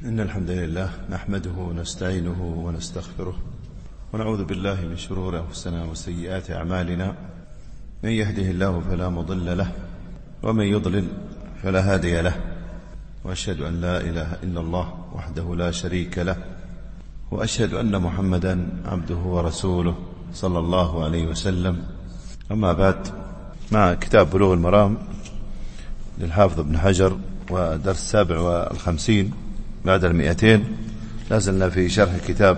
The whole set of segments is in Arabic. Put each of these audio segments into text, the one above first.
إن الحمد لله نحمده ونستعينه ونستغفره ونعوذ بالله من شرور أنفسنا وسيئات أعمالنا. من يهده الله فلا مضل له ومن يضلل فلا هادي له، وأشهد أن لا إله إلا الله وحده لا شريك له، وأشهد أن محمدا عبده ورسوله صلى الله عليه وسلم. أما بعد، مع كتاب بلوغ المرام للحافظ ابن حجر ودرس 57 بعد 200، لازلنا في شرح كتاب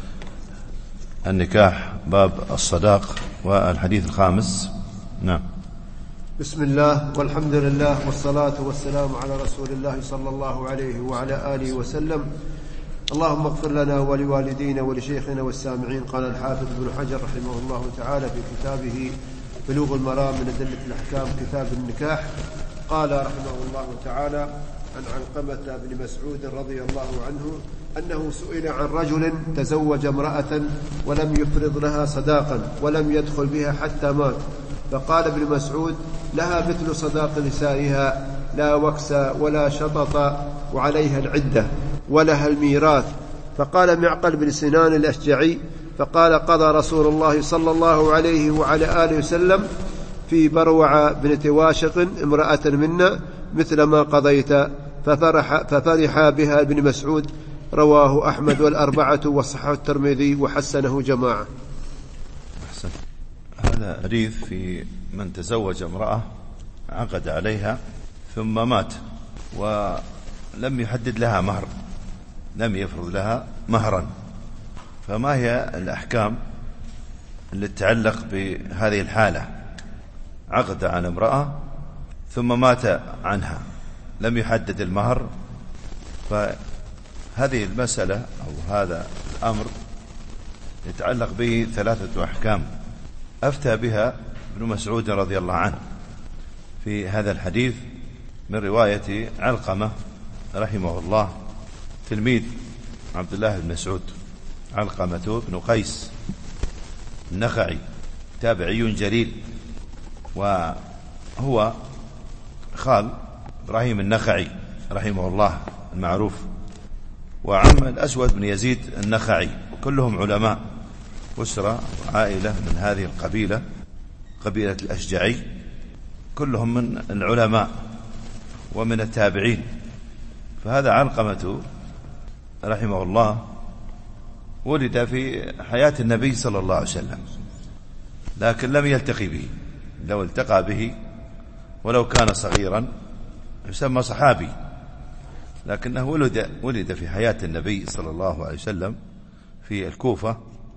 النكاح باب الصداق والحديث الخامس. نعم. بسم الله والحمد لله والصلاة والسلام على رسول الله صلى الله عليه وعلى آله وسلم. اللهم اغفر لنا ولوالدينا ولشيخنا والسامعين. قال الحافظ ابن حجر رحمه الله تعالى في كتابه بلوغ المرام من أدلة الأحكام كتاب النكاح، قال رحمه الله تعالى عن علقمة بن مسعود رضي الله عنه أنه سئل عن رجل تزوج امرأة ولم يفرض لها صداقا ولم يدخل بها حتى مات، فقال ابن مسعود: لها مثل صداق نسائها، لا وكس ولا شطط، وعليها العدة ولها الميراث. فقال معقل بن سنان الأشجعي: فقال: قضى رسول الله صلى الله عليه وعلى آله وسلم في بروع بنت واشق امرأة منا مثل ما قضيت، ففرح بها ابن مسعود. رواه أحمد والأربعة وصححه الترمذي وحسنه جماعة. أحسن. هذا حديث في من تزوج امرأة عقد عليها ثم مات ولم يحدد لها مهر، لم يفرض لها مهرا، فما هي الأحكام التي تتعلق بهذه الحالة؟ عقد على امرأة ثم مات عنها، لم يحدد المهر، فهذه المسألة أو هذا الأمر يتعلق به 3 أحكام أفتى بها ابن مسعود رضي الله عنه في هذا الحديث من رواية علقمة رحمه الله تلميذ عبد الله بن مسعود، علقمة بن قيس النخعي، تابعي جليل، وهو خال إبراهيم النخعي رحمه الله المعروف، وعم الأسود بن يزيد النخعي، كلهم علماء، أسرة وعائلة من هذه القبيلة، قبيلة الأشجعي، كلهم من العلماء ومن التابعين. فهذا علقمة رحمه الله ولد في حياة النبي صلى الله عليه وسلم، لكن لم يلتقي به. لو التقى به ولو كان صغيرا يسمى صحابي، لكنه ولد في حياة النبي صلى الله عليه وسلم في الكوفة،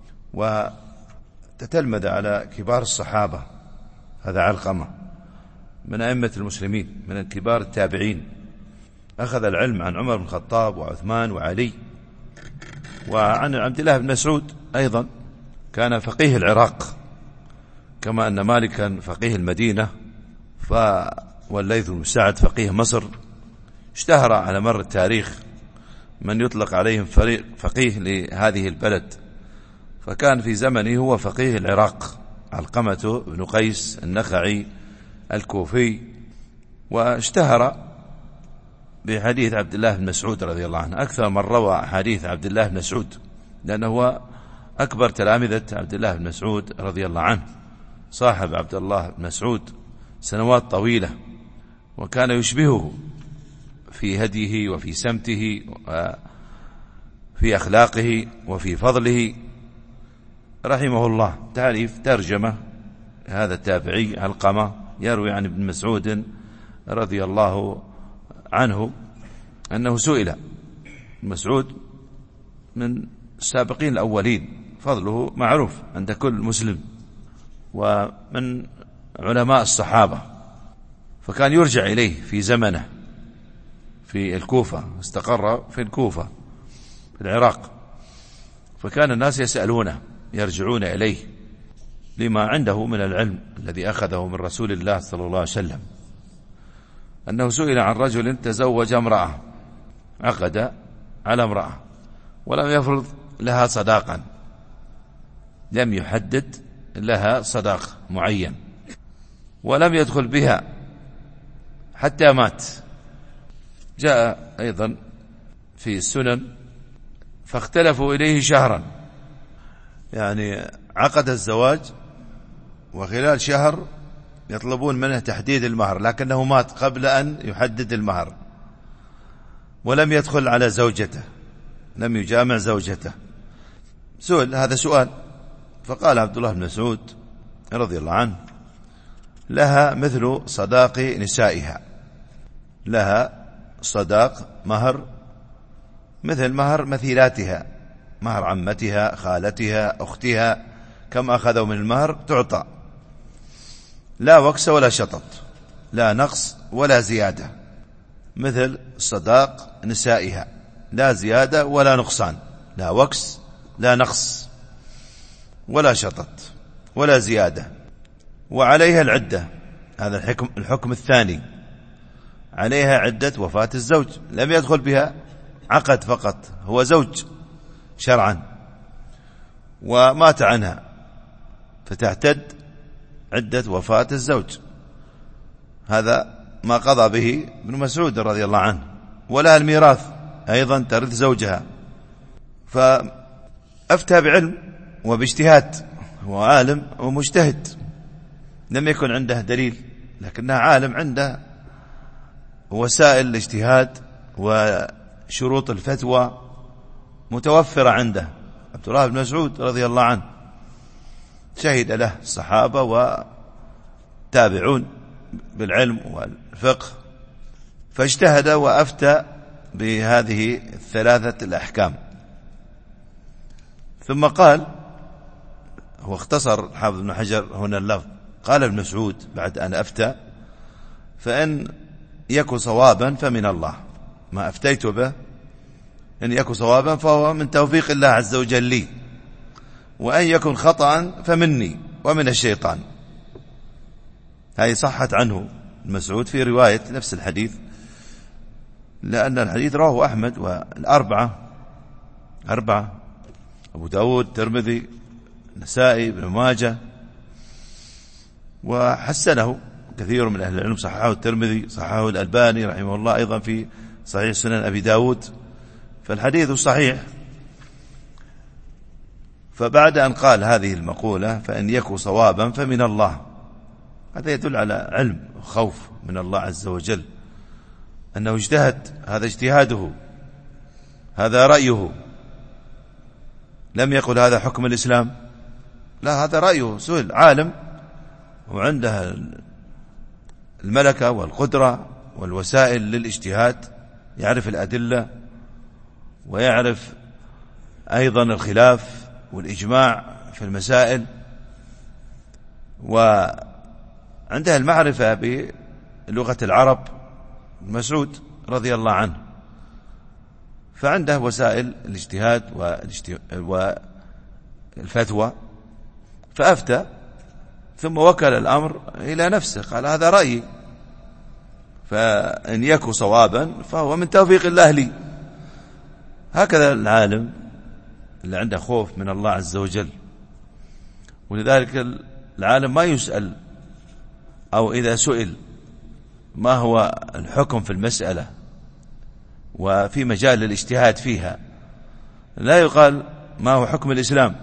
وتتلمذ على كبار الصحابة. هذا علقمة من أئمة المسلمين، من كبار التابعين، أخذ العلم عن عمر بن الخطاب وعثمان وعلي، وعن عبد الله بن مسعود أيضا، كان فقيه العراق، كما أن مالكا فقيه المدينة، والليث بن سعد فقيه مصر. اشتهر على مر التاريخ من يطلق عليهم فقيه لهذه البلد، فكان في زمنه هو فقيه العراق، علقمة بن قيس النخعي الكوفي، واشتهر بحديث عبد الله بن مسعود رضي الله عنه أكثر من روى حديث عبد الله بن مسعود، لأنه هو أكبر تلامذة عبد الله بن مسعود رضي الله عنه، صاحب عبد الله بن مسعود سنوات طويلة، وكان يشبهه في هديه وفي سمته وفي أخلاقه وفي فضله رحمه الله. تعريف ترجمة هذا التابعي علقمة يروي عن ابن مسعود رضي الله عنه أنه سئل. مسعود من السابقين الأولين، فضله معروف عند كل مسلم، ومن علماء الصحابة، فكان يرجع إليه في زمنه في الكوفة، استقر في الكوفة في العراق، فكان الناس يسألونه يرجعون إليه لما عنده من العلم الذي أخذه من رسول الله صلى الله عليه وسلم. أنه سئل عن رجل تزوج امرأة، عقد على امرأة ولم يفرض لها صداقا، لم يحدد لها صداق معين، ولم يدخل بها حتى مات. جاء أيضا في السنن فاختلفوا إليه شهرا، يعني عقد الزواج وخلال شهر يطلبون منه تحديد المهر، لكنه مات قبل أن يحدد المهر ولم يدخل على زوجته، لم يجامع زوجته. سئل هذا سؤال، فقال عبد الله بن مسعود رضي الله عنه: لها مثل صداق نسائها، لها صداق مهر مثل مهر مثيلاتها، مهر عمتها خالتها أختها، كم أخذوا من المهر تعطى، لا وكس ولا شطط، لا نقص ولا زيادة، مثل صداق نسائها، لا زيادة ولا نقصان، لا وكس لا نقص ولا شطط ولا زيادة. وعليها العدة، هذا الحكم الثاني، عليها عدة وفاة الزوج، لم يدخل بها عقد فقط، هو زوج شرعا ومات عنها، فتعتد عدة وفاة الزوج. هذا ما قضى به ابن مسعود رضي الله عنه. ولها الميراث أيضا، ترث زوجها. فأفتى بعلم وباجتهاد، هو عالم ومجتهد، لم يكن عنده دليل لكنه عالم، عنده وسائل الاجتهاد وشروط الفتوى متوفرة عنده. عبد الله بن مسعود رضي الله عنه شهد له الصحابة وتابعون بالعلم والفقه، فاجتهد وأفتى بهذه الثلاثة الأحكام. ثم قال، هو اختصر حافظ ابن حجر هنا اللفظ، قال ابن مسعود بعد أن أفتى: فإن يكن صوابا فمن الله، ما أفتيت به إن يكن صوابا فهو من توفيق الله عز وجل لي، وأن يكن خطأ فمني ومن الشيطان. هذه صحت عنه المسعود في رواية نفس الحديث، لأن الحديث رواه أحمد والأربعة، أبو داود، الترمذي، النسائي، ابن ماجه، وحسنه كثير من أهل العلم، صححه الترمذي، صححه الألباني رحمه الله أيضا في صحيح سنن أبي داود، فالحديث صحيح. فبعد أن قال هذه المقولة فإن يكن صوابا فمن الله، هذا يدل على علم وخوف من الله عز وجل، أنه اجتهد، هذا اجتهاده، هذا رأيه، لم يقل هذا حكم الإسلام، لا، هذا رأيه. سئل عالم وعنده الملكة والقدرة والوسائل للاجتهاد، يعرف الأدلة ويعرف أيضا الخلاف والإجماع في المسائل، وعنده المعرفة بلغة العرب مسعود رضي الله عنه، فعنده وسائل الاجتهاد والفتوى، فأفتى ثم وكل الأمر إلى نفسه، قال هذا رأيي، فإن يكن صوابا فهو من توفيق الله لي. هكذا العالم اللي عنده خوف من الله عز وجل. ولذلك العالم ما يسأل، أو إذا سئل ما هو الحكم في المسألة وفي مجال الاجتهاد فيها، لا يقال ما هو حكم الإسلام،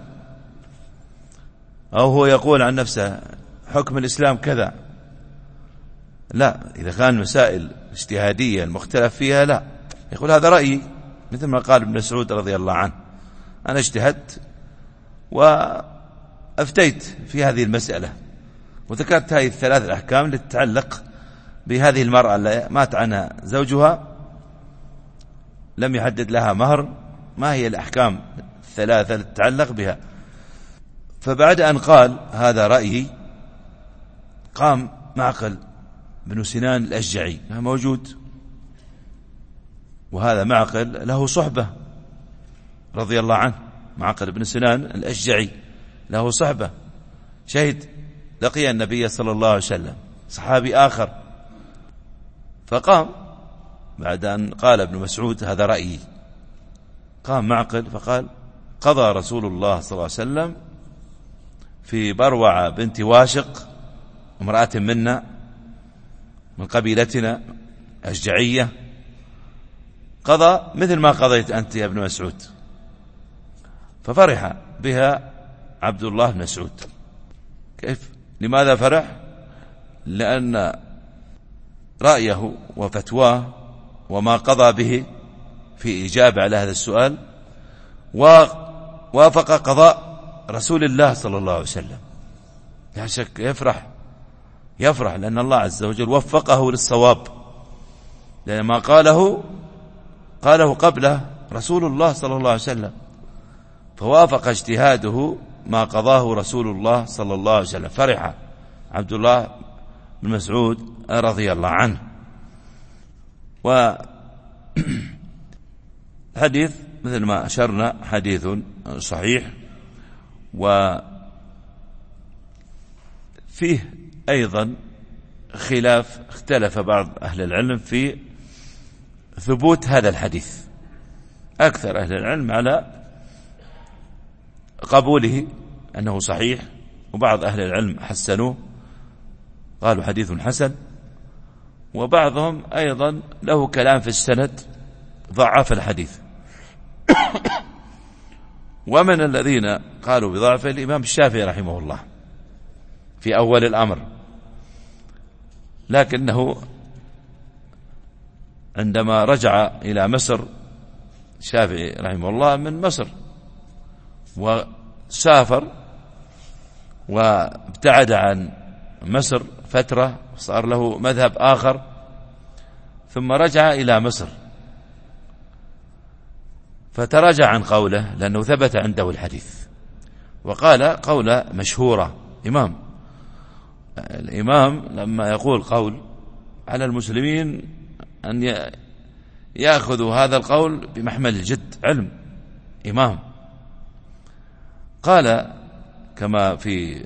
أو هو يقول عن نفسه حكم الإسلام كذا، لا. إذا كان مسائل اجتهادية المختلف فيها، لا، يقول هذا رأيي، مثل ما قال ابن مسعود رضي الله عنه: أنا اجتهدت وأفتيت في هذه المسألة. وذكرت هذه الثلاث الأحكام التي تتعلق بهذه المرأة اللي مات عنها زوجها، لم يحدد لها مهر، ما هي الأحكام الثلاثة التي تتعلق بها. فبعد أن قال هذا رأيي، قام معقل بن سنان الأشجعي موجود، وهذا معقل له صحبة رضي الله عنه، معقل بن سنان الأشجعي له صحبة، شهد لقي النبي صلى الله عليه وسلم، صحابي آخر. فقام بعد أن قال ابن مسعود هذا رأيي، قام معقل فقال: قضى رسول الله صلى الله عليه وسلم في بروعة بنت واشق، امرأة منا من قبيلتنا أشجعية، قضى مثل ما قضيت أنت يا ابن مسعود. ففرح بها عبد الله بن مسعود. كيف؟ لماذا فرح؟ لأن رأيه وفتواه وما قضى به في إجابة على هذا السؤال ووافق قضاء رسول الله صلى الله عليه وسلم. لا شك يفرح لأن الله عز وجل وفقه للصواب، لأن ما قاله قبله رسول الله صلى الله عليه وسلم، فوافق اجتهاده ما قضاه رسول الله صلى الله عليه وسلم. فرح عبد الله بن مسعود رضي الله عنه. وحديث مثل ما أشرنا حديث صحيح، وفيه أيضا خلاف، اختلف بعض أهل العلم في ثبوت هذا الحديث. أكثر أهل العلم على قبوله أنه صحيح، وبعض أهل العلم حسنوه قالوا حديث حسن، وبعضهم أيضا له كلام في السند ضعف الحديث. ومن الذين قالوا بضعفه الإمام الشافعي رحمه الله في أول الأمر، لكنه عندما رجع إلى مصر، الشافعي رحمه الله من مصر وسافر وابتعد عن مصر فترة، صار له مذهب آخر، ثم رجع إلى مصر فتراجع عن قوله لأنه ثبت عنده الحديث، وقال قولة مشهورة. الإمام لما يقول قول على المسلمين أن يأخذوا هذا القول بمحمل الجد، علم إمام. قال كما في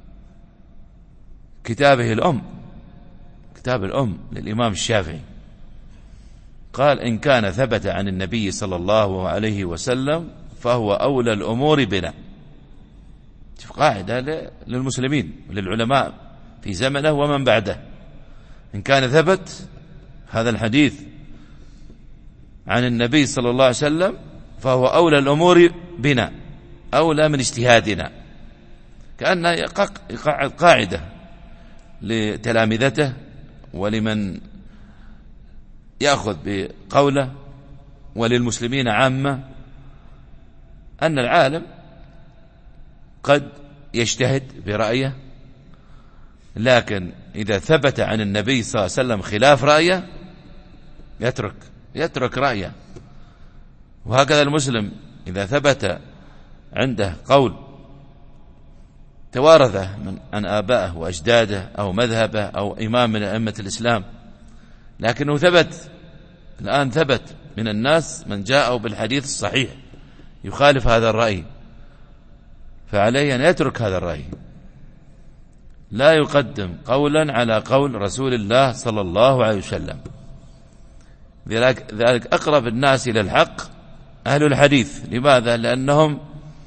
كتابه كتاب الأم للإمام الشافعي، قال إن كان ثبت عن النبي صلى الله عليه وسلم فهو أولى الأمور بنا. شوف قاعدة للمسلمين وللعلماء في زمنه ومن بعده، إن كان ثبت هذا الحديث عن النبي صلى الله عليه وسلم فهو أولى الأمور بنا، أولى من اجتهادنا. كأنه يقعد قاعدة لتلامذته ولمن يأخذ بقوله وللمسلمين عامة، أن العالم قد يجتهد برأيه، لكن إذا ثبت عن النبي صلى الله عليه وسلم خلاف رأيه يترك رأيه. وهكذا المسلم إذا ثبت عنده قول توارثه عن آبائه وأجداده أو مذهبه أو إمام من أئمة الإسلام، لكنه الآن ثبت من الناس من جاءوا بالحديث الصحيح يخالف هذا الرأي، فعليه أن يترك هذا الرأي، لا يقدم قولا على قول رسول الله صلى الله عليه وسلم. ذلك أقرب الناس إلى الحق أهل الحديث. لماذا؟ لأنهم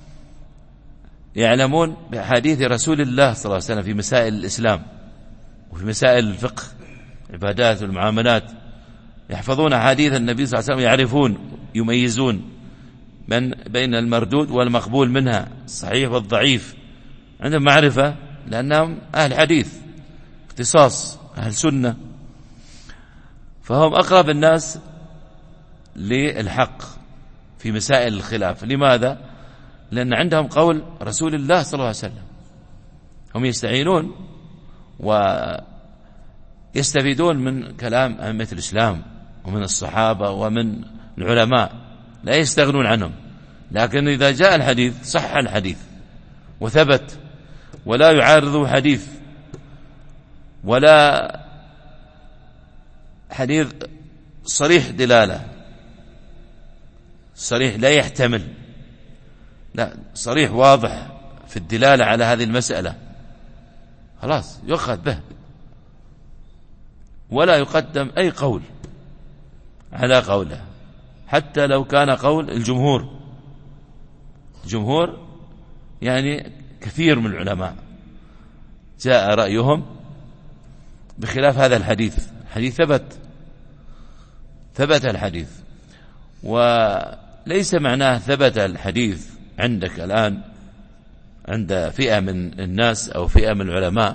يعلمون بحديث رسول الله صلى الله عليه وسلم في مسائل الإسلام وفي مسائل الفقه، عبادات والمعاملات، يحفظون حديث النبي صلى الله عليه وسلم، يعرفون يميزون بين المردود والمقبول منها، الصحيح والضعيف، عندهم معرفة لأنهم أهل حديث، اختصاص أهل سنة، فهم أقرب الناس للحق في مسائل الخلاف. لماذا؟ لأن عندهم قول رسول الله صلى الله عليه وسلم، هم يستعينون ويستفيدون من كلام أئمة الإسلام ومن الصحابة ومن العلماء، لا يستغنون عنهم. لكن إذا جاء الحديث صح الحديث وثبت ولا يعارض حديث ولا حديث صريح دلالة، صريح لا يحتمل، لا صريح واضح في الدلالة على هذه المسألة، خلاص يؤخذ به، ولا يقدم أي قول على قوله، حتى لو كان قول الجمهور يعني كثير من العلماء جاء رأيهم بخلاف هذا الحديث. حديث ثبت الحديث، وليس معناه ثبت الحديث عندك الآن عند فئة من الناس أو فئة من العلماء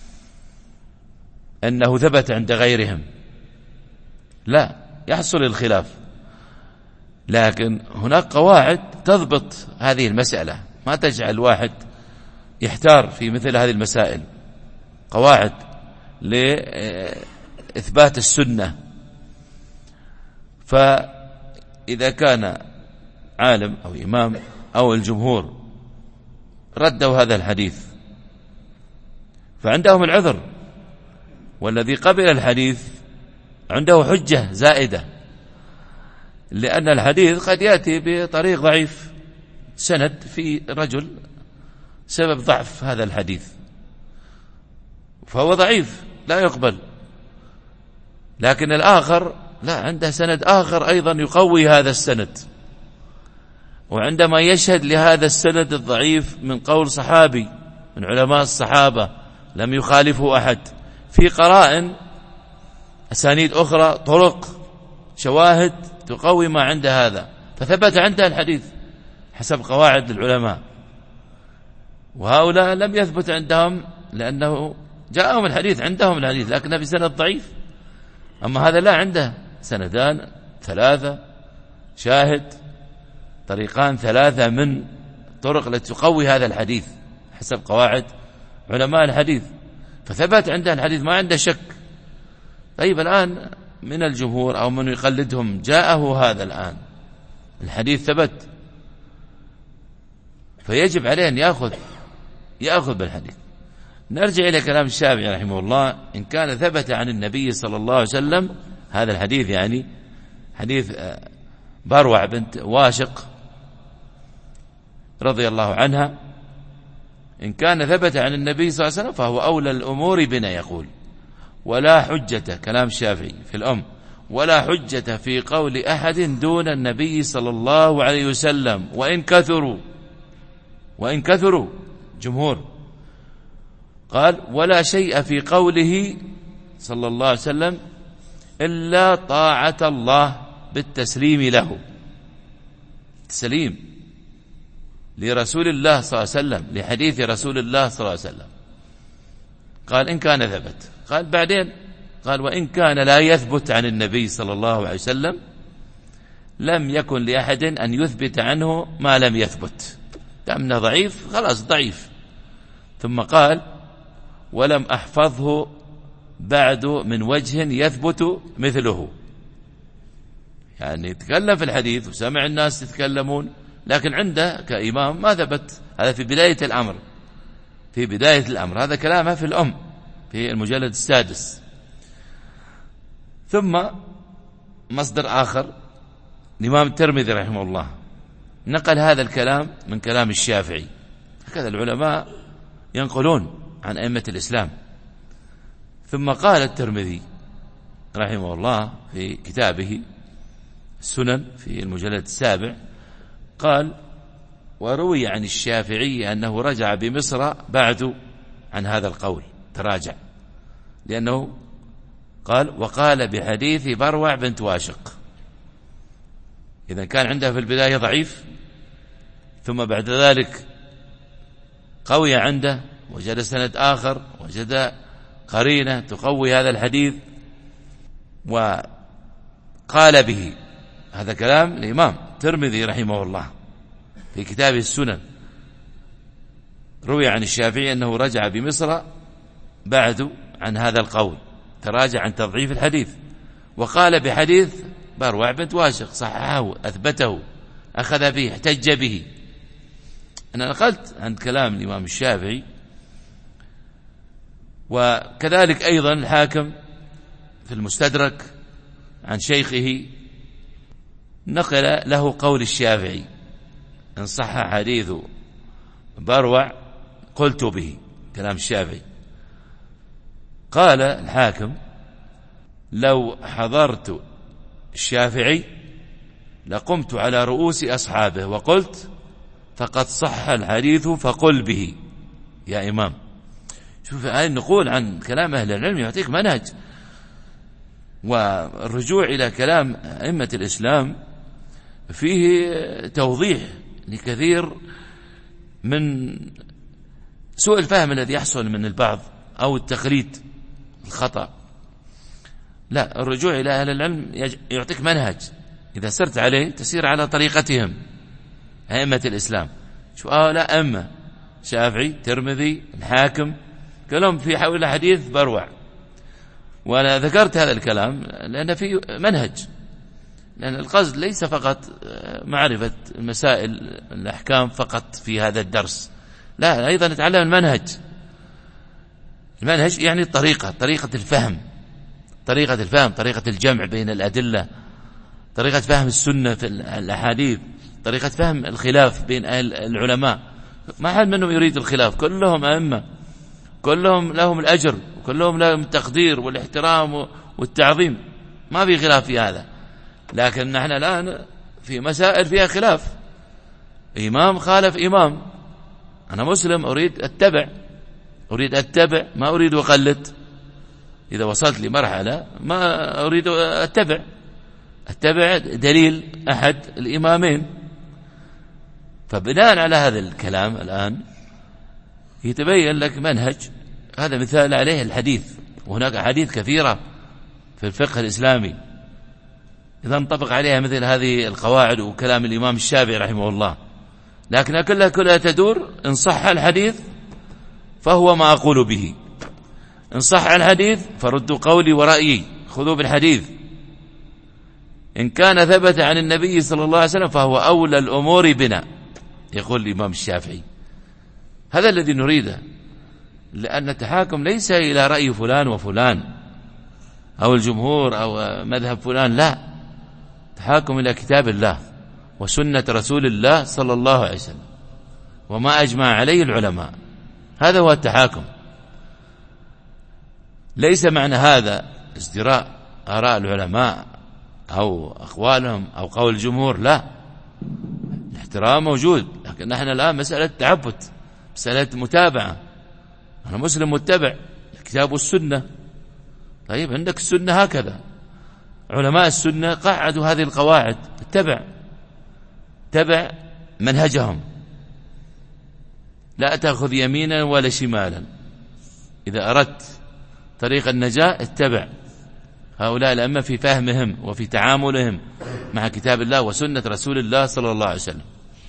أنه ثبت عند غيرهم، لا، يحصل الخلاف، لكن هناك قواعد تضبط هذه المسألة، ما تجعل واحد يحتار في مثل هذه المسائل، قواعد لإثبات السنة. فإذا كان عالم أو إمام أو الجمهور ردوا هذا الحديث فعندهم العذر، والذي قبل الحديث عنده حجة زائدة، لأن الحديث قد يأتي بطريق ضعيف سند في رجل سبب ضعف هذا الحديث فهو ضعيف لا يقبل، لكن الآخر لا، عنده سند آخر أيضا يقوي هذا السند، وعندما يشهد لهذا السند الضعيف من قول صحابي من علماء الصحابة لم يخالفه أحد في قرائن أسانيد أخرى طرق شواهد تقوي ما عند هذا، فثبت عنده الحديث حسب قواعد العلماء. وهؤلاء لم يثبت عندهم لأنه جاءهم الحديث، عندهم الحديث لكنه بسند ضعيف، أما هذا لا، عنده سندان ثلاثة شاهد، طريقان ثلاثة من طرق التي تقوي هذا الحديث حسب قواعد علماء الحديث، فثبت عنده الحديث ما عنده شك. طيب الآن من الجمهور أو من يقلدهم جاءه هذا الآن الحديث ثبت، فيجب عليه أن يأخذ بالحديث. نرجع إلى كلام الشافعي رحمه الله، إن كان ثبت عن النبي صلى الله عليه وسلم هذا الحديث، يعني حديث بروع بنت واشق رضي الله عنها، إن كان ثبت عن النبي صلى الله عليه وسلم فهو أولى الأمور بنا، يقول ولا حجة، كلام الشافعي في الأم، ولا حجة في قول أحد دون النبي صلى الله عليه وسلم وإن كثروا جمهور. قال ولا شيء في قوله صلى الله عليه وسلم إلا طاعة الله بالتسليم له، تسليم لرسول الله صلى الله عليه وسلم، لحديث رسول الله صلى الله عليه وسلم. قال إن كان ثبت، قال بعدين قال وإن كان لا يثبت عن النبي صلى الله عليه وسلم لم يكن لأحد أن يثبت عنه ما لم يثبت، دامنا ضعيف خلاص ضعيف. ثم قال ولم أحفظه بعد من وجه يثبت مثله، يعني يتكلم في الحديث وسمع الناس يتكلمون، لكن عنده كإمام ما ثبت. هذا في بداية الأمر، هذا كلامه في الأم في المجلد 6. ثم مصدر آخر الإمام الترمذي رحمه الله نقل هذا الكلام من كلام الشافعي، هكذا العلماء ينقلون عن أئمة الإسلام. ثم قال الترمذي رحمه الله في كتابه السنن في المجلد 7 قال وروي عن الشافعي أنه رجع بمصر بعد عن هذا القول، تراجع، لأنه قال وقال بحديث بروع بنت واشق. إذا كان عنده في البداية ضعيف ثم بعد ذلك قوي عنده، وجد سند آخر، وجد قرينة تقوي هذا الحديث وقال به. هذا كلام الإمام الترمذي رحمه الله في كتابه السنن، روي عن الشافعي أنه رجع بمصر بعد عن هذا القول، تراجع عن تضعيف الحديث، وقال بحديث بروع بنت واشق، صححه أثبته أخذ به احتج به. أنا نقلت عن كلام الإمام الشافعي. وكذلك أيضا الحاكم في المستدرك عن شيخه نقل له قول الشافعي إن صح حديث بروع قلت به، كلام الشافعي. قال الحاكم لو حضرت الشافعي لقمت على رؤوس أصحابه وقلت فقد صح الحديث فقل به يا إمام. شوف هاي النقول عن كلام أهل العلم يعطيك منهج، والرجوع إلى كلام أئمة الإسلام فيه توضيح لكثير من سوء الفهم الذي يحصل من البعض أو التقليد الخطأ. لا، الرجوع إلى أهل العلم يعطيك منهج، إذا سرت عليه تسير على طريقتهم أئمة الإسلام. شو لا، أمة شافعي، ترمذي، الحاكم، كلهم في حول حديث بروع. وأنا ذكرت هذا الكلام لأن في منهج، لأن القصد ليس فقط معرفة مسائل الأحكام فقط في هذا الدرس، لا، أيضا نتعلم المنهج. المنهج يعني طريقة الفهم، طريقة الجمع بين الأدلة، طريقة فهم السنة في الأحاديث، طريقة فهم الخلاف بين العلماء. ما حد منهم يريد الخلاف، كلهم أئمة، كلهم لهم الأجر، وكلهم لهم التقدير والاحترام والتعظيم، ما في خلاف في هذا. لكن نحن الآن في مسائل فيها خلاف، إمام خالف إمام، أنا مسلم أريد أتبع ما أريد أقلد. إذا وصلت لمرحلة ما أريد أتبع دليل أحد الإمامين. فبناء على هذا الكلام الآن يتبين لك منهج. هذا مثال عليه الحديث، وهناك حديث كثيرة في الفقه الإسلامي إذا انطبق عليها مثل هذه القواعد وكلام الإمام الشافعي رحمه الله، لكن كلها تدور: إن صح الحديث فهو ما أقول به، إن صح الحديث فردوا قولي ورأيي، خذوا بالحديث، إن كان ثبت عن النبي صلى الله عليه وسلم فهو أولى الأمور بنا، يقول الإمام الشافعي. هذا الذي نريده، لأن التحاكم ليس إلى رأي فلان وفلان أو الجمهور أو مذهب فلان، لا، تحاكم إلى كتاب الله وسنة رسول الله صلى الله عليه وسلم وما أجمع عليه العلماء. هذا هو التحاكم. ليس معنى هذا ازدراء آراء العلماء أو أقوالهم أو قول الجمهور، لا، الاحترام موجود، لكن نحن الآن مسألة تعبد، مسألة متابعة. أنا مسلم متبع الكتاب والسنة. طيب، عندك السنة هكذا، علماء السنة قعدوا هذه القواعد، اتبع منهجهم، لا تأخذ يمينا ولا شمالا. إذا أردت طريق النجاة اتبع هؤلاء الأئمة في فهمهم وفي تعاملهم مع كتاب الله وسنة رسول الله صلى الله عليه وسلم.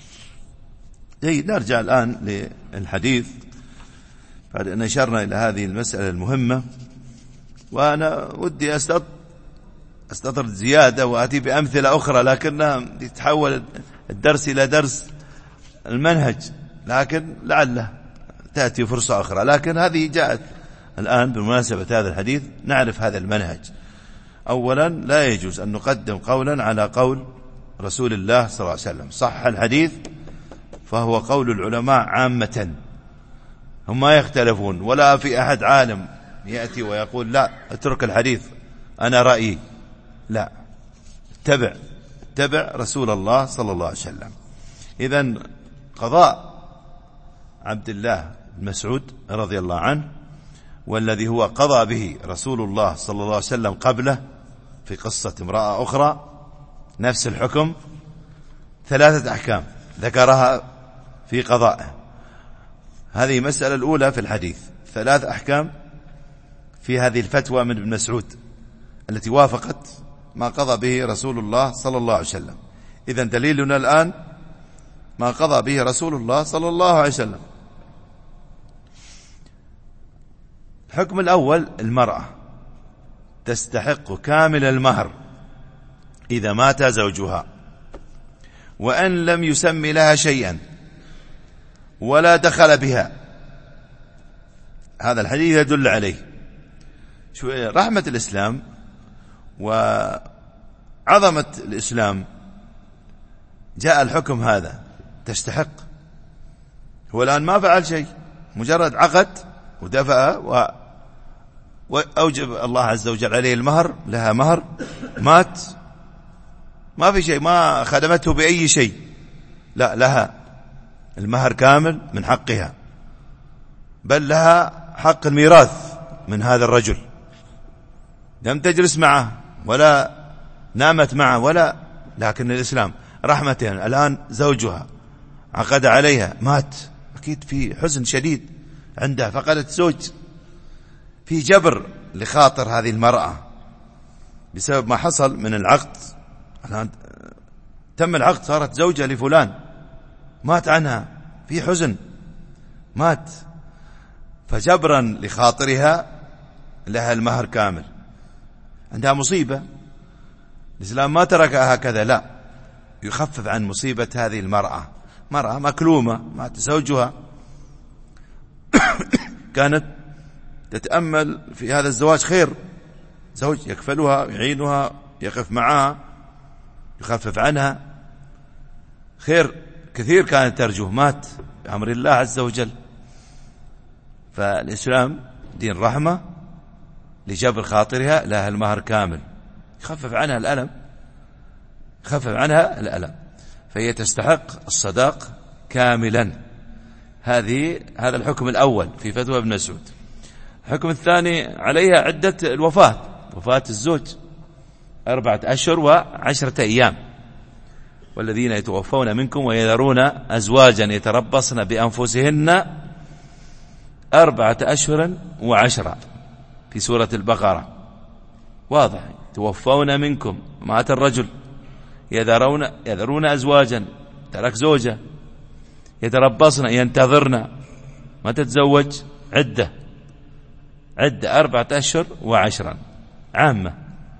نرجع الآن للحديث بعد أن أشرنا إلى هذه المسألة المهمة، وأنا ودي أستطرد زيادة وأتي بأمثلة أخرى، لكنها يتحول الدرس إلى درس المنهج، لكن لعله تأتي فرصة أخرى. لكن هذه جاءت الآن بمناسبة هذا الحديث نعرف هذا المنهج. أولا، لا يجوز أن نقدم قولا على قول رسول الله صلى الله عليه وسلم. صح الحديث فهو قول العلماء عامة، هم ما يختلفون، ولا في أحد عالم يأتي ويقول لا اترك الحديث أنا رأيي، لا، اتبع رسول الله صلى الله عليه وسلم. إذن قضاء عبد الله بن مسعود رضي الله عنه، والذي هو قضى به رسول الله صلى الله عليه وسلم قبله في قصة امرأة أخرى، نفس الحكم، 3 أحكام ذكرها في قضائه. هذه مسألة الأولى في الحديث، 3 أحكام في هذه الفتوى من ابن مسعود التي وافقت ما قضى به رسول الله صلى الله عليه وسلم. إذن دليلنا الآن ما قضى به رسول الله صلى الله عليه وسلم. الحكم الأول: المرأة تستحق كامل المهر إذا مات زوجها، وأن لم يسمي لها شيئا ولا دخل بها. هذا الحديث يدل عليه رحمة الإسلام وعظمة الإسلام. جاء الحكم هذا، تستحق. هو الآن ما فعل شيء، مجرد عقد ودفع وأوجب الله عز وجل عليه المهر، لها مهر، مات، ما في شيء، ما خدمته بأي شيء، لا، لها المهر كامل من حقها، بل لها حق الميراث من هذا الرجل. لم تجلس معه ولا نامت معه لكن الإسلام رحمة. الآن زوجها عقد عليها مات، أكيد في حزن شديد عندها، فقدت زوج، في جبر لخاطر هذه المرأة بسبب ما حصل من العقد. الآن تم العقد، صارت زوجة لفلان، مات عنها، في حزن، مات، فجبرا لخاطرها لها المهر كامل. عندها مصيبة، الإسلام ما تركها هكذا، لا، يخفف عن مصيبة هذه المرأة. مرأة مكلومة، مات زوجها، كانت تتأمل في هذا الزواج خير، زوج يكفلها، يعينها، يقف معها، يخفف عنها، خير كثير كانت ترجوه، مات بأمر الله عز وجل. فالإسلام دين رحمة، لجبر خاطرها لها المهر كامل، يخفف عنها الألم، يخفف عنها الألم، فهي تستحق الصداق كاملا. هذا الحكم الأول في فتوى ابن مسعود. الحكم الثاني عليها عدة الوفاة، وفاة الزوج 4 أشهر و10 أيام. والذين يتوفون منكم ويذرون أزواجا يتربصن بأنفسهن 4 أشهر و10 في سورة البقرة، واضح. توفون منكم، مات الرجل، يذرون أزواجا، ترك زوجة، يتربصن، ينتظرن، ما تتزوج، عدة 4 أشهر و10 عامة.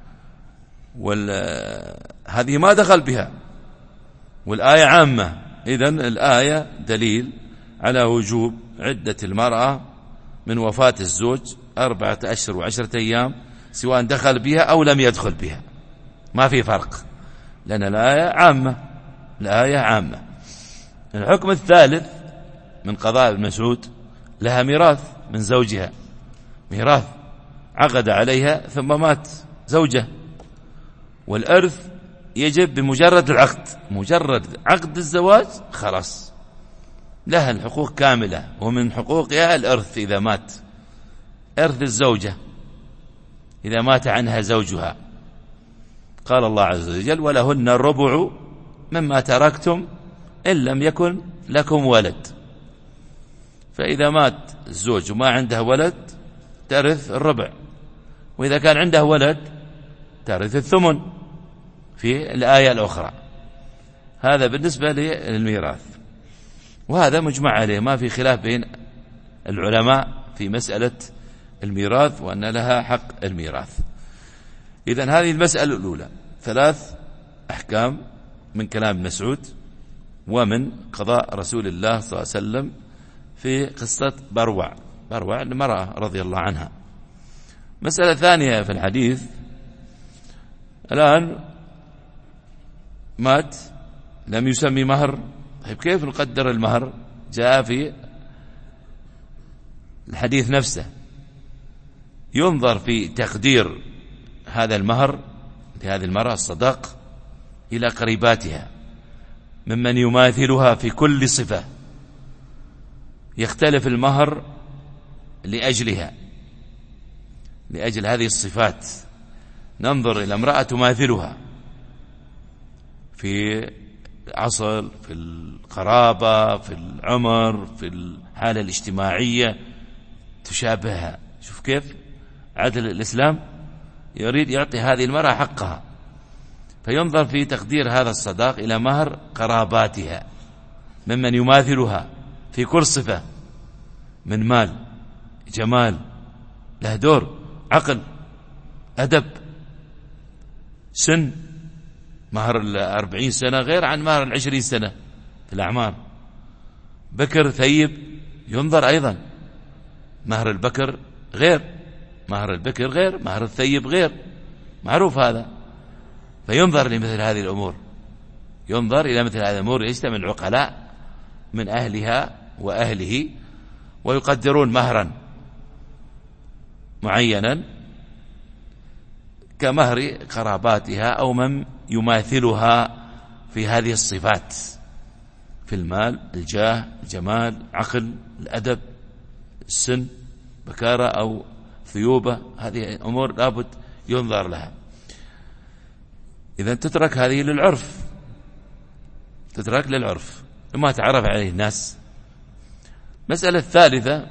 هذه ما دخل بها، والآية عامة. إذن الآية دليل على وجوب عدة المرأة من وفاة الزوج 4 أشهر و10 أيام، سواء دخل بها أو لم يدخل بها، ما في فرق، لأن الآية عامة، الآية عامة. الحكم الثالث من قضاء ابن مسعود، لها ميراث من زوجها، ميراث عقد عليها ثم مات زوجه، والإرث يجب بمجرد العقد، مجرد عقد الزواج خلاص لها الحقوق كاملة، ومن حقوقها الإرث إذا مات، إرث الزوجة إذا مات عنها زوجها. قال الله عز وجل: ولهن الربع مما تركتم إن لم يكن لكم ولد. فإذا مات الزوج وما عنده ولد ترث الربع، وإذا كان عنده ولد ترث الثمن في الآية الأخرى. هذا بالنسبة للميراث، وهذا مجمع عليه، ما في خلاف بين العلماء في مسألة الميراث وأن لها حق الميراث. إذن هذه المسألة الأولى، 3 أحكام من كلام ابن مسعود ومن قضاء رسول الله صلى الله عليه وسلم في قصة بروع المرأة رضي الله عنها. مسألة ثانية في الحديث، الآن مات لم يسمي مهر، طيب كيف نقدر المهر؟ جاء في الحديث نفسه، ينظر في تقدير هذا المهر لهذه المرأة الصداق إلى قريباتها ممن يماثلها في كل صفة، يختلف المهر لأجلها، لأجل هذه الصفات. ننظر إلى امرأة تماثلها في الأصل، في القرابة، في العمر، في الحالة الاجتماعية، تشابهها. شوف كيف عدل الإسلام، يريد يعطي هذه المرأة حقها، فينظر في تقدير هذا الصداق إلى مهر قراباتها ممن يماثلها في كل صفة، من مال، جمال، له دور، عقل، أدب، سن. مهر 40 سنة غير عن مهر 20 سنة في الأعمار. بكر ثيب ينظر أيضا، مهر البكر غير، مهر البكر غير، مهر الثيب غير، معروف هذا. فينظر لمثل هذه الأمور، ينظر إلى مثل هذه الأمور، يجتمع العقلاء من أهلها وأهله ويقدرون مهرا معينا كمهر قراباتها أو من يماثلها في هذه الصفات، في المال، الجاه، الجمال، عقل، الأدب، السن، بكارة أو ثيوبة. هذه أمور لابد ينظر لها. إذا تترك هذه للعرف، تترك للعرف ما تعرف عليه الناس. مسألة الثالثة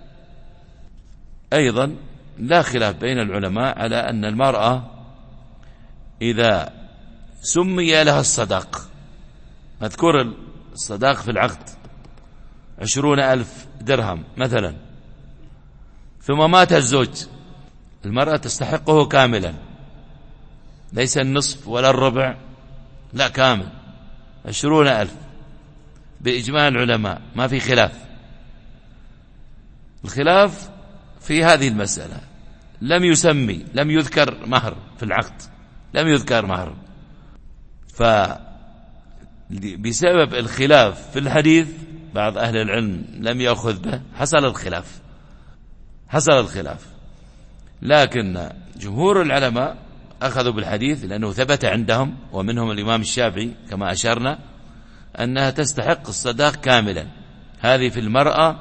أيضا لا خلاف بين العلماء على أن المرأة إذا سمي لها الصداق، مذكور الصداق في العقد 20,000 درهم مثلا، ثم مات الزوج، المرأة تستحقه كاملا، ليس النصف ولا الربع، لا كامل 20,000 بإجماع العلماء، ما في خلاف. الخلاف في هذه المسألة لم يذكر مهر في العقد، لم يذكر مهر، فبسبب الخلاف في الحديث بعض أهل العلم لم يأخذ به، حصل الخلاف. لكن جمهور العلماء أخذوا بالحديث لأنه ثبت عندهم، ومنهم الإمام الشافعي كما أشرنا أنها تستحق الصداق كاملا. هذه في المرأة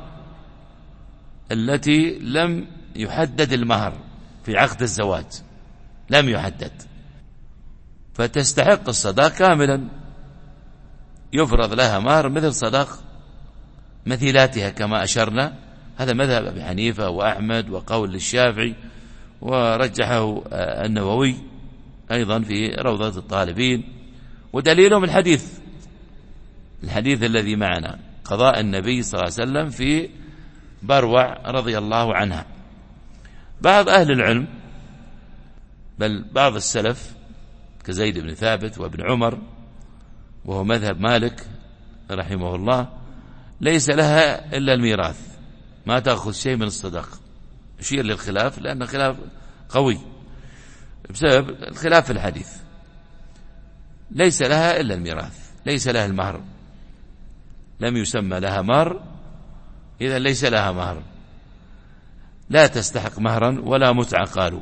التي لم يحدد المهر في عقد الزواج، لم يحدد، فتستحق الصداق كاملا، يفرض لها مهر مثل صداق مثيلاتها كما أشرنا. هذا مذهب أبي حنيفة وأحمد وقول الشافعي، ورجحه النووي أيضا في روضة الطالبين، ودليلهم الحديث الذي معنا، قضاء النبي صلى الله عليه وسلم في بروع رضي الله عنها. بعض أهل العلم بل بعض السلف كزيد بن ثابت وابن عمر، وهو مذهب مالك رحمه الله، ليس لها إلا الميراث، ما تأخذ شيء من الصدقة. يشير للخلاف لأن خلاف قوي بسبب الخلاف في الحديث. ليس لها إلا الميراث، ليس لها المهر، لم يسمى لها مهر، إذا ليس لها مهر، لا تستحق مهرا ولا متعة قالوا.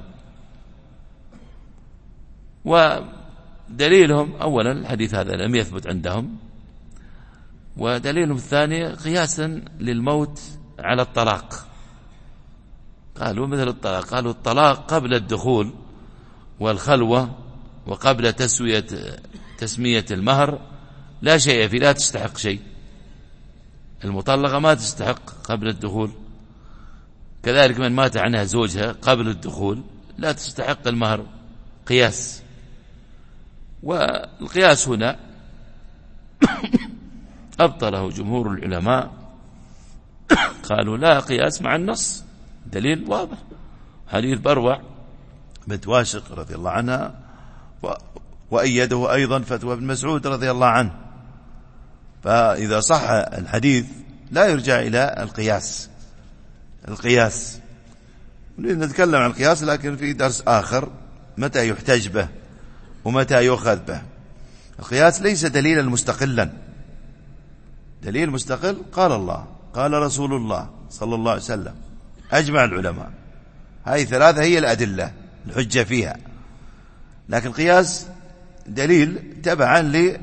ودليلهم أولا الحديث هذا لم يثبت عندهم، ودليلهم الثاني قياسا للموت على الطلاق، قالوا مثل الطلاق، قالوا الطلاق قبل الدخول والخلوة وقبل تسمية المهر لا شيء فيه، لا تستحق شيء، المطلقة ما تستحق قبل الدخول، كذلك من مات عنها زوجها قبل الدخول لا تستحق المهر، قياس. والقياس هنا أبطله جمهور العلماء، قالوا لا قياس مع النص، دليل واضح، حديث بروع بنت واشق رضي الله عنها، وأيده أيضا فتوى ابن مسعود رضي الله عنه. فإذا صح الحديث لا يرجع إلى القياس. نتكلم عن القياس لكن في درس آخر متى يحتج به ومتى يؤخذ به. القياس ليس دليلا مستقلا، دليل مستقل قال الله قال رسول الله صلى الله عليه وسلم، أجمع العلماء، هذه ثلاثة هي الأدلة الحجة فيها. لكن القياس دليل تبعا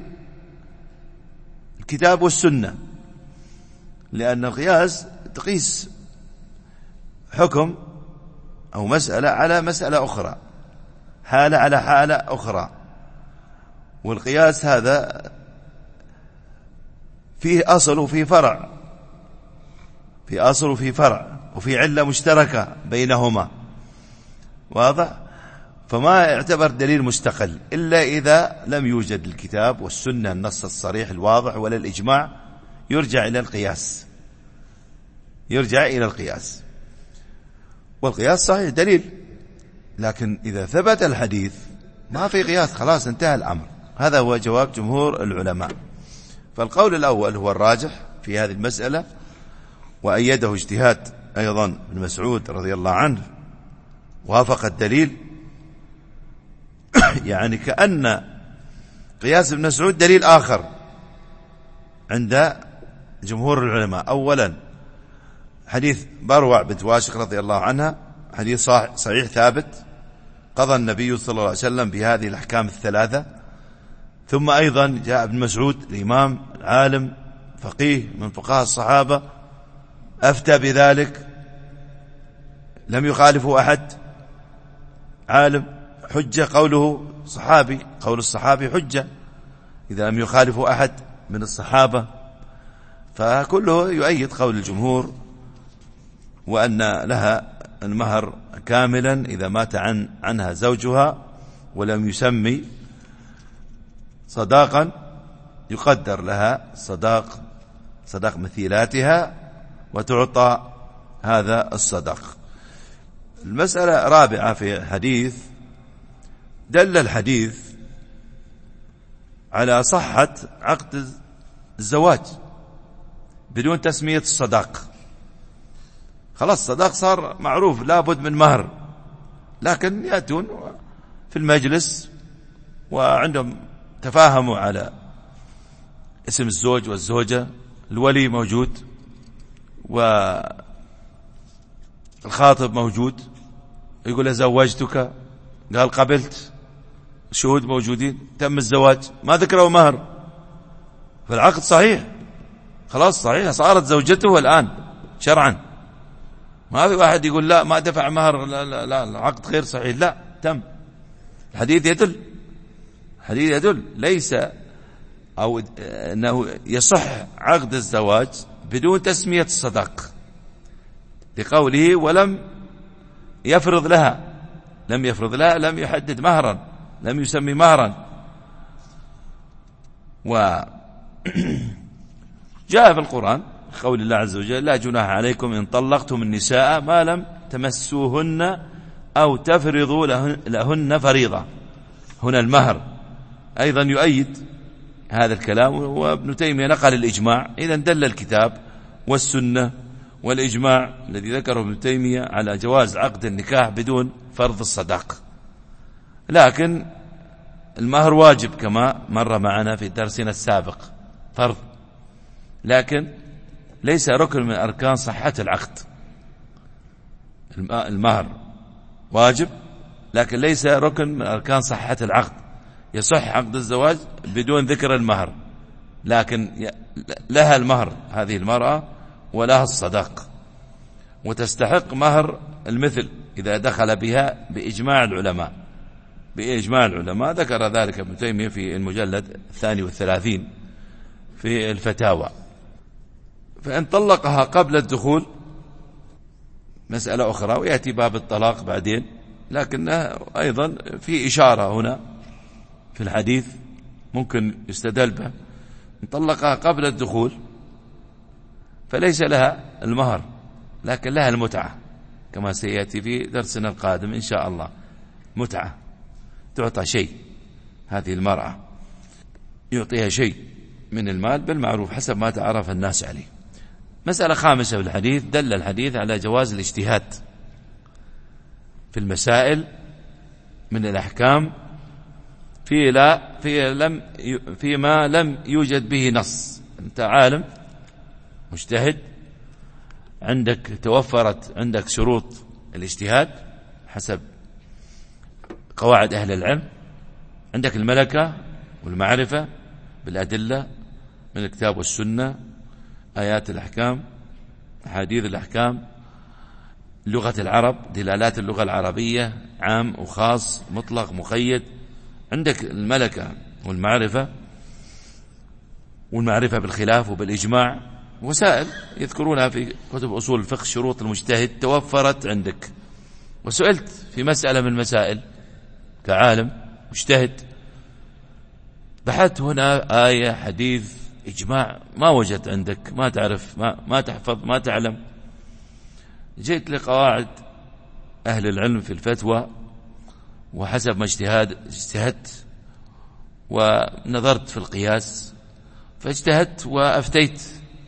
للكتاب والسنة، لأن القياس تقيس حكم أو مسألة على مسألة أخرى، حالة على حالة أخرى. والقياس هذا فيه أصل وفيه فرع، في أصل وفي فرع وفي علة مشتركة بينهما، واضح؟ فما يعتبر دليل مستقل إلا إذا لم يوجد الكتاب والسنة النص الصريح الواضح ولا الإجماع، يرجع إلى القياس. والقياس صحيح دليل، لكن إذا ثبت الحديث ما في قياس، خلاص انتهى الأمر. هذا هو جواب جمهور العلماء. فالقول الأول هو الراجح في هذه المسألة، وأيده اجتهاد أيضا ابن مسعود رضي الله عنه، وافق الدليل. يعني كأن قياس ابن مسعود دليل آخر عند جمهور العلماء. أولا حديث بروع بنت واشق رضي الله عنها حديث صحيح ثابت، قضى النبي صلى الله عليه وسلم بهذه الأحكام الثلاثة. ثم أيضا جاء ابن مسعود الإمام العالم فقيه من فقهاء الصحابة أفتى بذلك، لم يخالفه أحد، عالم حجة، قوله صحابي، قول الصحابي حجة إذا لم يخالفه أحد من الصحابة، فكله يؤيد قول الجمهور، وأن لها المهر كاملا إذا مات عنها زوجها ولم يسمي صداقا، يقدر لها صداق مثيلاتها وتعطى هذا الصداق. المسألة رابعة في الحديث، دل الحديث على صحة عقد الزواج بدون تسمية الصداق. خلاص الصداق صار معروف لابد من مهر، لكن يأتون في المجلس وعندهم تفاهموا على اسم الزوج والزوجة، الولي موجود والخاطب موجود، يقول زوجتك، قال قبلت، الشهود موجودين، تم الزواج، ما ذكروا مهر، فالعقد صحيح، خلاص صحيح، صارت زوجته الآن شرعا. ما في واحد يقول لا ما دفع مهر، لا العقد غير صحيح، لا تم. الحديث يدل ليس أو أنه يصح عقد الزواج بدون تسمية الصداق، لقوله ولم يفرض لها، لم يحدد مهرا، لم يسمي مهرا. وجاء في القرآن قول الله عز وجل لا جناح عليكم إن طلقتم النساء ما لم تمسوهن أو تفرضوا لهن فريضة. هنا المهر أيضا يؤيد هذا الكلام، وابن تيمية نقل الإجماع. إذا دل الكتاب والسنة والإجماع الذي ذكره ابن تيمية على جواز عقد النكاح بدون فرض الصداق، لكن المهر واجب كما مر معنا في درسنا السابق، فرض، لكن ليس ركن من أركان صحة العقد. المهر واجب لكن ليس ركن من أركان صحة العقد. يصح عقد الزواج بدون ذكر المهر، لكن لها المهر هذه المرأة ولها الصداق، وتستحق مهر المثل إذا دخل بها بإجماع العلماء. ذكر ذلك ابن تيمية في المجلد 32 في الفتاوى. فإن طلقها قبل الدخول مسألة أخرى، ويأتي باب الطلاق بعدين، لكن أيضا في إشارة هنا في الحديث ممكن يستدل به. إن طلقها قبل الدخول فليس لها المهر، لكن لها المتعة، كما سيأتي في درسنا القادم إن شاء الله. متعة، تعطى شيء، هذه المرأة يعطيها شيء من المال بالمعروف حسب ما تعرف الناس عليه. مسألة خامسة في الحديث، دل الحديث على جواز الاجتهاد في المسائل من الأحكام فيما لم يوجد به نص. أنت عالم مجتهد، توفرت عندك شروط الاجتهاد حسب قواعد أهل العلم، عندك الملكة والمعرفة بالأدلة من الكتاب والسنة، آيات الأحكام، أحاديث الأحكام، لغة العرب، دلالات اللغة العربية، عام وخاص، مطلق مقيد. عندك الملكة والمعرفة بالخلاف وبالإجماع، وسائل يذكرونها في كتب أصول الفقه، شروط المجتهد توفرت عندك، وسئلت في مسألة من المسائل كعالم مجتهد، بحثت هنا آية حديث إجماع، ما وجدت عندك، ما تعرف، ما تحفظ، ما تعلم. جئت لقواعد أهل العلم في الفتوى، وحسب ما اجتهدت ونظرت في القياس، فاجتهدت وأفتيت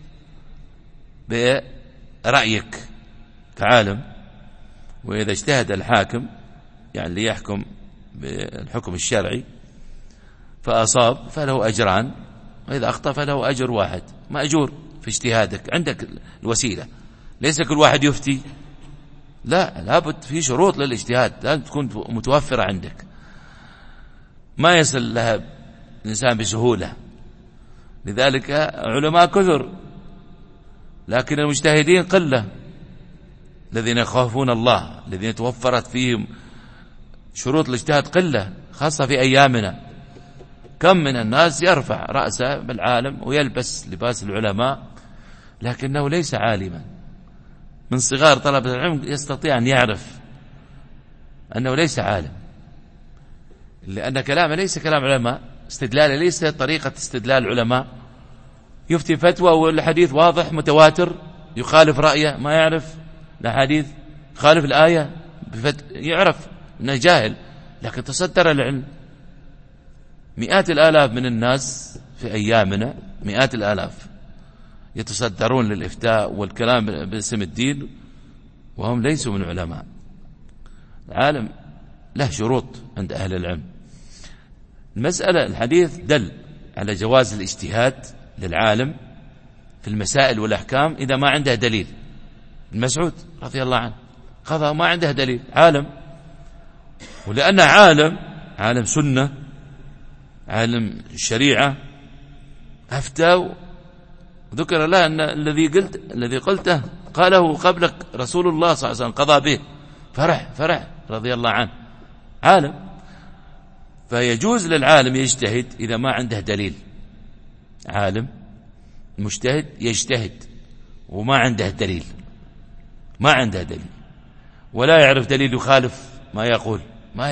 برأيك كعالم. وإذا اجتهد الحاكم يعني ليحكم بالحكم الشرعي فأصاب فله أجران، وإذا أخطأ فله أجر واحد، مأجور في اجتهادك. عندك الوسيلة، ليس كل واحد يفتي، لا، لابد في شروط للاجتهاد لازم تكون متوفرة عندك، ما يصل لها الإنسان بسهولة. لذلك علماء كثر لكن المجتهدين قلة، الذين يخافون الله، الذين توفرت فيهم شروط الاجتهاد قلة، خاصة في أيامنا. كم من الناس يرفع رأسه بالعالم ويلبس لباس العلماء لكنه ليس عالما. من صغار طلبة العلم يستطيع أن يعرف أنه ليس عالم، لأن كلامه ليس كلام علماء، استدلاله ليس طريقة استدلال العلماء. يفتي فتوى والحديث واضح متواتر يخالف رأيه، ما يعرف الحديث، يخالف الآية يعرف أنه جاهل، لكن تصدر العلم. مئات الآلاف من الناس في أيامنا، مئات الآلاف يتصدرون للإفتاء والكلام باسم الدين وهم ليسوا من علماء. العالم له شروط عند أهل العلم. المسألة الحديث دل على جواز الاجتهاد للعالم في المسائل والأحكام إذا ما عنده دليل. المسعود رضي الله عنه قضى ما عنده دليل، عالم، ولأنه عالم سنة، عالم الشريعة، أفتى وذكر له أن الذي قلته قاله قبلك رسول الله صلى الله عليه وسلم، قضى به، فرح رضي الله عنه، عالم. فيجوز للعالم يجتهد إذا ما عنده دليل. عالم مجتهد يجتهد وما عنده دليل، ولا يعرف دليل يخالف ما يقول، ما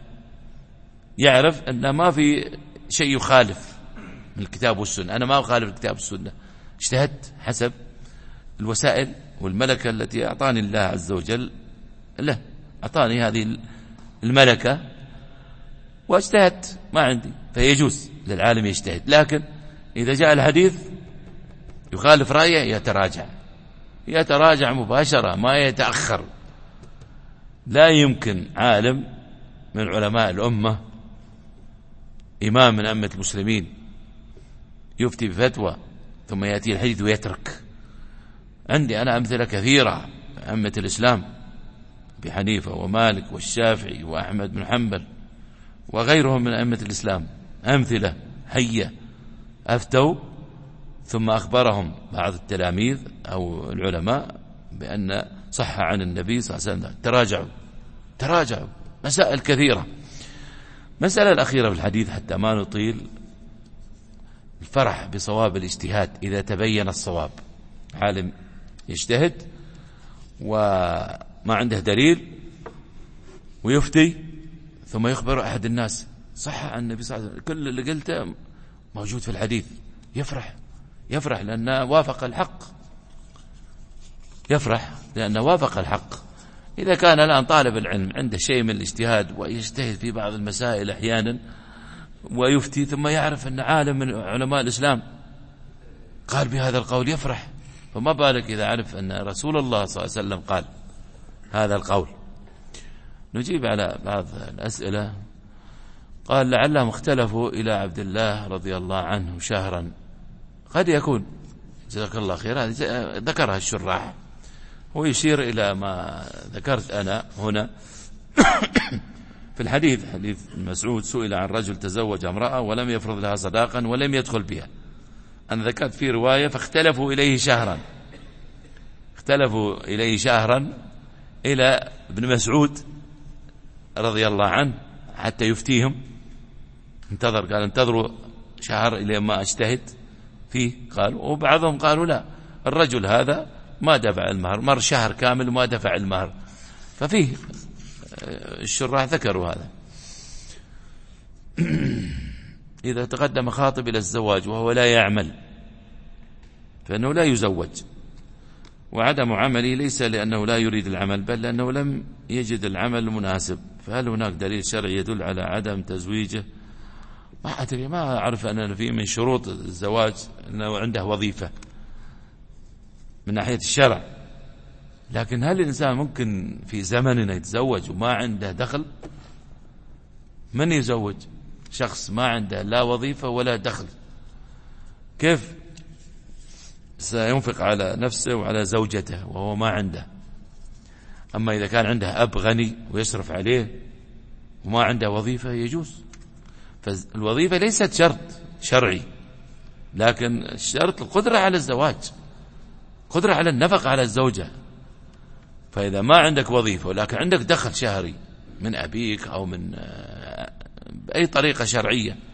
يعرف أن ما في شيء يخالف من الكتاب والسنة، أنا ما أخالف الكتاب والسنة، اجتهدت حسب الوسائل والملكة التي أعطاني الله عز وجل، له أعطاني هذه الملكة واجتهدت، ما عندي. فيجوز للعالم يجتهد، لكن إذا جاء الحديث يخالف رأيه يتراجع مباشرة، ما يتأخر. لا يمكن عالم من علماء الأمة، إمام من أمة المسلمين، يفتي بفتوى ثم يأتي الحديث ويترك. عندي أنا أمثلة كثيرة، أمة الإسلام أبي حنيفة ومالك والشافعي وأحمد بن حنبل وغيرهم من أمة الإسلام، أمثلة حية أفتوا ثم أخبرهم بعض التلاميذ أو العلماء بأن صح عن النبي صلى الله عليه وسلم، تراجعوا مسائل كثيرة. مسألة الأخيرة في الحديث حتى ما نطيل، الفرح بصواب الاجتهاد إذا تبين الصواب. عالم يجتهد وما عنده دليل ويفتي ثم يخبر أحد الناس صح عن النبي صلى الله عليه وسلم، كل اللي قلته موجود في الحديث، يفرح لأنه وافق الحق. إذا كان الآن طالب العلم عنده شيء من الاجتهاد ويجتهد في بعض المسائل أحيانا ويفتي ثم يعرف أن عالم من علماء الإسلام قال بهذا القول، يفرح. فما بالك إذا عرف أن رسول الله صلى الله عليه وسلم قال هذا القول. نجيب على بعض الأسئلة. قال لعلهم اختلفوا إلى عبد الله رضي الله عنه شهرا. قد يكون، جزاك الله خير، هذه ذكرها الشراح، هو يشير إلى ما ذكرت أنا هنا في الحديث، حديث مسعود سئل عن رجل تزوج امرأة ولم يفرض لها صداقا ولم يدخل بها. أنا ذكرت في رواية فاختلفوا إليه شهرا إلى ابن مسعود رضي الله عنه حتى يفتيهم. قال انتظروا شهر إلى ما أجتهد فيه. قالوا، وبعضهم قالوا لا، الرجل هذا ما دفع المهر، مر شهر كامل وما دفع المهر. ففيه الشراح ذكروا هذا. إذا تقدم خاطب إلى الزواج وهو لا يعمل فإنه لا يزوج، وعدم عمله ليس لأنه لا يريد العمل، بل لأنه لم يجد العمل المناسب. فهل هناك دليل شرعي يدل على عدم تزويجه؟ ما أدري، ما أعرف أن في من شروط الزواج أنه عنده وظيفة من ناحية الشرع، لكن هل الإنسان ممكن في زمننا يتزوج وما عنده دخل؟ من يزوج شخص ما عنده لا وظيفة ولا دخل؟ كيف سينفق على نفسه وعلى زوجته وهو ما عنده؟ أما إذا كان عنده أب غني ويصرف عليه وما عنده وظيفة يجوز. فالوظيفة ليست شرط شرعي، لكن الشرط القدرة على الزواج، قدرة على النفقة على الزوجة. فإذا ما عندك وظيفة ولكن عندك دخل شهري من أبيك أو من بأي طريقة شرعية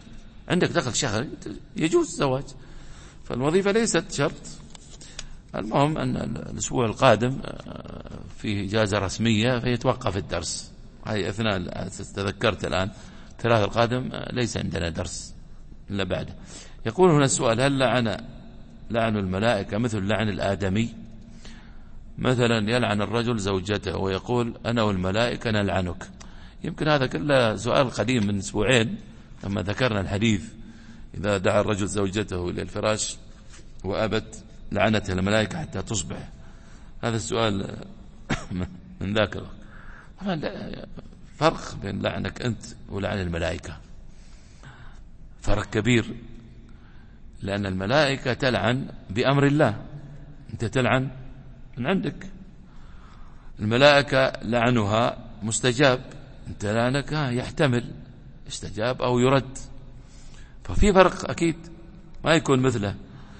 عندك دخل شهري يجوز الزواج، فالوظيفة ليست شرط. المهم أن الأسبوع القادم فيه إجازة رسمية فيتوقف الدرس، هاي أثناء تذكرت الآن 3 القادم ليس عندنا درس إلا بعده. يقول هنا السؤال: هل لعن الملائكة مثل لعن الآدمي؟ مثلا يلعن الرجل زوجته ويقول أنا والملائكة نلعنك. يمكن هذا كله سؤال قديم من 2 أسبوعين لما ذكرنا الحديث: إذا دعا الرجل زوجته إلى الفراش وأبت لعنته الملائكة حتى تصبح. هذا السؤال من ذاك الوقت. طبعا فرق بين لعنك أنت ولعن الملائكة، فرق كبير، لأن الملائكة تلعن بأمر الله، أنت تلعن من عندك. الملائكة لعنها مستجاب، أنت لعنك يحتمل استجاب أو يرد، ففي فرق أكيد ما يكون مثله.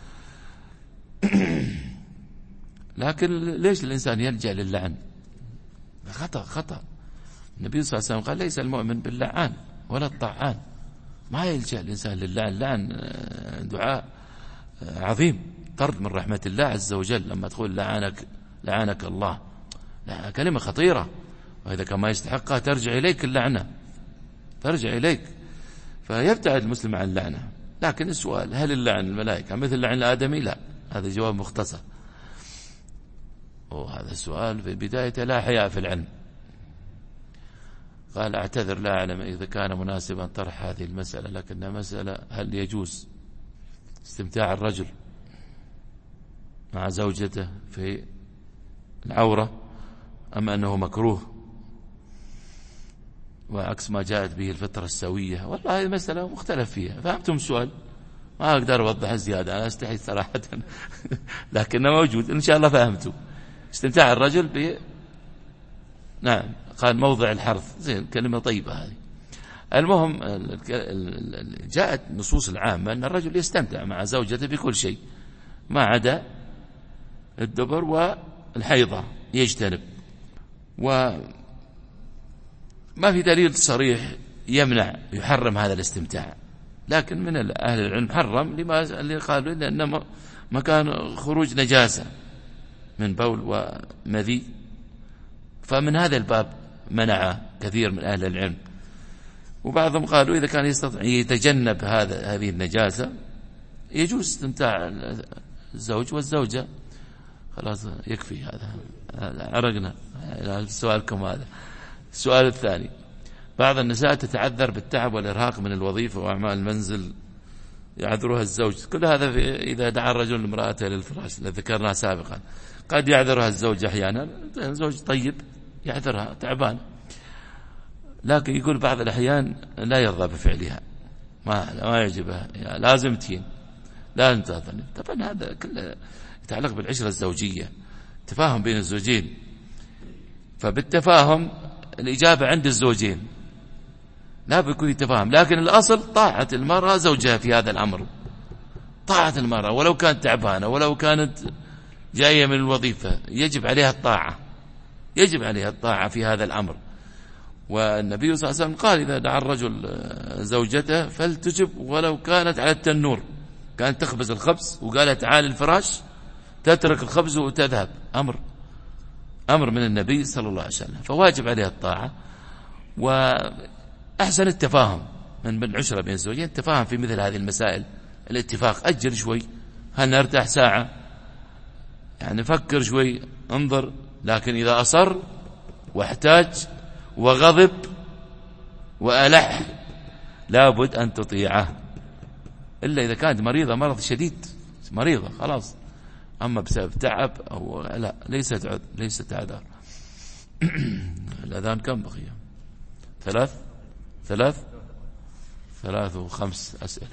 لكن ليش الإنسان يلجأ للعن؟ خطأ. النبي صلى الله عليه وسلم قال: ليس المؤمن باللعان ولا الطعان. ما يلجأ الإنسان للعن، اللعن دعاء عظيم، طرد من رحمة الله عز وجل. لما تقول لعنك الله، لا، كلمة خطيرة، وإذا كان ما يستحقها ترجع إليك اللعنة، ترجع إليك، فيبتعد المسلم عن اللعنة. لكن السؤال: هل اللعن الملائكة مثل لعن الآدمي؟ لا، هذا جواب مختصر، وهذا السؤال في بدايته لا حياء في العلم. قال: أعتذر لا أعلم إذا كان مناسبا طرح هذه المسألة، لكن مسألة: هل يجوز استمتاع الرجل مع زوجته في العورة أم أنه مكروه وعكس ما جاءت به الفطرة السوية؟ والله هذه مسألة مختلف فيها. فهمتم السؤال؟ ما أقدر أوضح زيادة، أنا أستحي صراحة لكنه موجود إن شاء الله. فهمتوا استمتاع الرجل نعم، قال موضع الحرث، زين، كلمة طيبة هذه. المهم جاءت نصوص العامة أن الرجل يستمتع مع زوجته بكل شيء ما عدا الدبر والحيضة يجتنب، وما في دليل صريح يحرم هذا الاستمتاع. لكن من أهل العلم حرم اللي قالوا لأن مكان خروج نجاسة من بول ومذي، فمن هذا الباب منع كثير من أهل العلم. وبعضهم قالوا إذا كان يستطيع يتجنب هذه النجاسة يجوز استمتاع الزوج والزوجة. خلاص يكفي هذا، عرقنا سؤالكم هذا. السؤال الثاني: بعض النساء تتعذر بالتعب والإرهاق من الوظيفة وأعمال المنزل يعذرها الزوج. كل هذا إذا دعا الرجل امرأته للفراش الذي ذكرناه سابقا. قد يعذرها الزوج أحيانا، زوج طيب يعذرها تعبان، لكن يقول بعض الأحيان لا يرضى بفعلها، ما يعجبها، لازم تين، لا ننتظر. طبعا هذا كله يتعلق بالعشرة الزوجية، تفاهم بين الزوجين، فبالتفاهم الإجابة عند الزوجين لا بيكون تفاهم. لكن الأصل طاعة المرأة زوجها في هذا الأمر، طاعة المرأة ولو كانت تعبانة ولو كانت جاية من الوظيفة، يجب عليها الطاعة، يجب عليها الطاعة في هذا الأمر. والنبي صلى الله عليه وسلم قال: إذا دعا الرجل زوجته فلتجب ولو كانت على التنور، كانت تخبز الخبز وقالت تعال الفراش، تترك الخبز وتذهب. أمر من النبي صلى الله عليه وسلم، فواجب عليها الطاعة. وأحسن التفاهم من العشرة بين الزوجين، التفاهم في مثل هذه المسائل، الاتفاق، أجل شوي، هل نرتاح ساعة، يعني فكر شوي، انظر. لكن إذا أصر واحتاج وغضب وألح لابد أن تطيعه، إلا إذا كانت مريضة مرض شديد، مريضة خلاص. أما بسبب تعب أو لا، ليست عذر. الأذان كم بقي؟ 3 و5 أسئلة.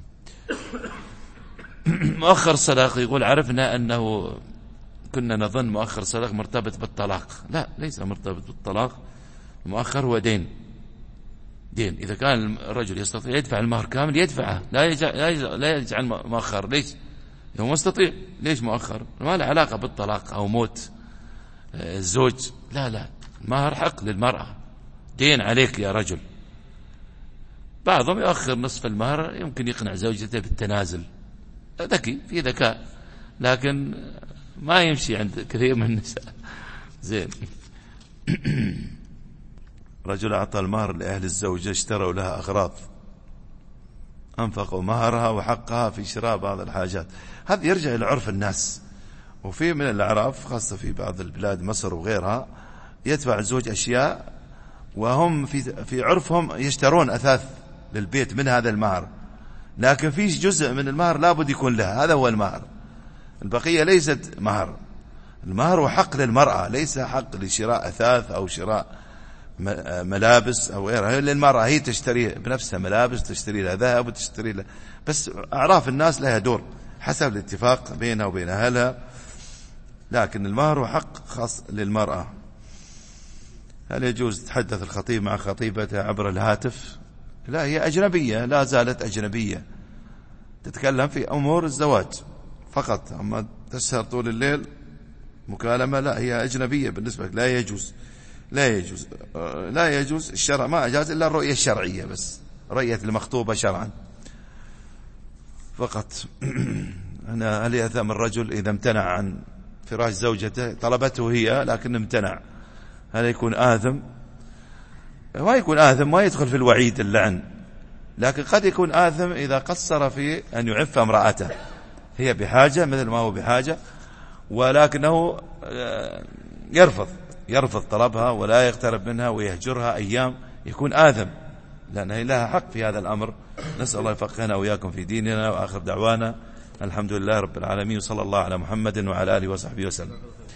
مؤخر الصداق، يقول: عرفنا أنه كنا نظن مؤخر الصداق مرتبط بالطلاق. لا، ليس مرتبط بالطلاق. المؤخر هو دين. إذا كان الرجل يستطيع يدفع المهر كامل يدفعه، لا يجعل مؤخر. ليش؟ هو مستطيع، ليش مؤخر؟ ما له علاقة بالطلاق أو موت الزوج. لا، المهر حق للمرأة، دين عليك يا رجل، بعضهم يؤخر نصف المهر، يمكن يقنع زوجته بالتنازل، ذكي في ذكاء، لكن ما يمشي عند كثير من النساء. زين. رجل أعطى المهر لأهل الزوجة، اشتروا لها أغراض، أنفقوا مهرها وحقها في شراء بعض الحاجات. هذا يرجع إلى عرف الناس، وفي من الأعراف خاصة في بعض البلاد مصر وغيرها يدفع الزوج أشياء وهم في عرفهم يشترون أثاث للبيت من هذا المهر، لكن في جزء من المهر لابد يكون لها، هذا هو المهر، البقية ليست مهر. المهر هو حق للمرأة، ليس حق لشراء أثاث أو شراء ملابس أو غيرها. للمرأة هي تشتري بنفسها ملابس، تشتري لها ذهب وتشتري لها، بس أعراف الناس لها دور حسب الاتفاق بينها وبين أهلها، لكن المهر هو حق خاص للمرأة. هل يجوز تحدث الخطيب مع خطيبته عبر الهاتف؟ لا، هي أجنبية، لا زالت أجنبية، تتكلم في أمور الزواج فقط، أما تسهر طول الليل مكالمة لا، هي أجنبية بالنسبة لك، لا يجوز، لا يجوز، لا يجوز. الشرع ما أجاز إلا الرؤية الشرعية بس، رؤية المخطوبة شرعا فقط. هل يأثم الرجل إذا امتنع عن فراش زوجته، طلبته هي لكن امتنع، هل يكون آثم؟ ما يكون آثم، ما يدخل في الوعيد اللعن، لكن قد يكون آثم إذا قصر في أن يعف امرأته، هي بحاجة مثل ما هو بحاجة، ولكنه يرفض طلبها ولا يقترب منها ويهجرها أيام، يكون آثم، لأنها لها حق في هذا الأمر. نسأل الله يفقهنا وإياكم في ديننا. وآخر دعوانا الحمد لله رب العالمين، وصلى الله على محمد وعلى آله وصحبه وسلم.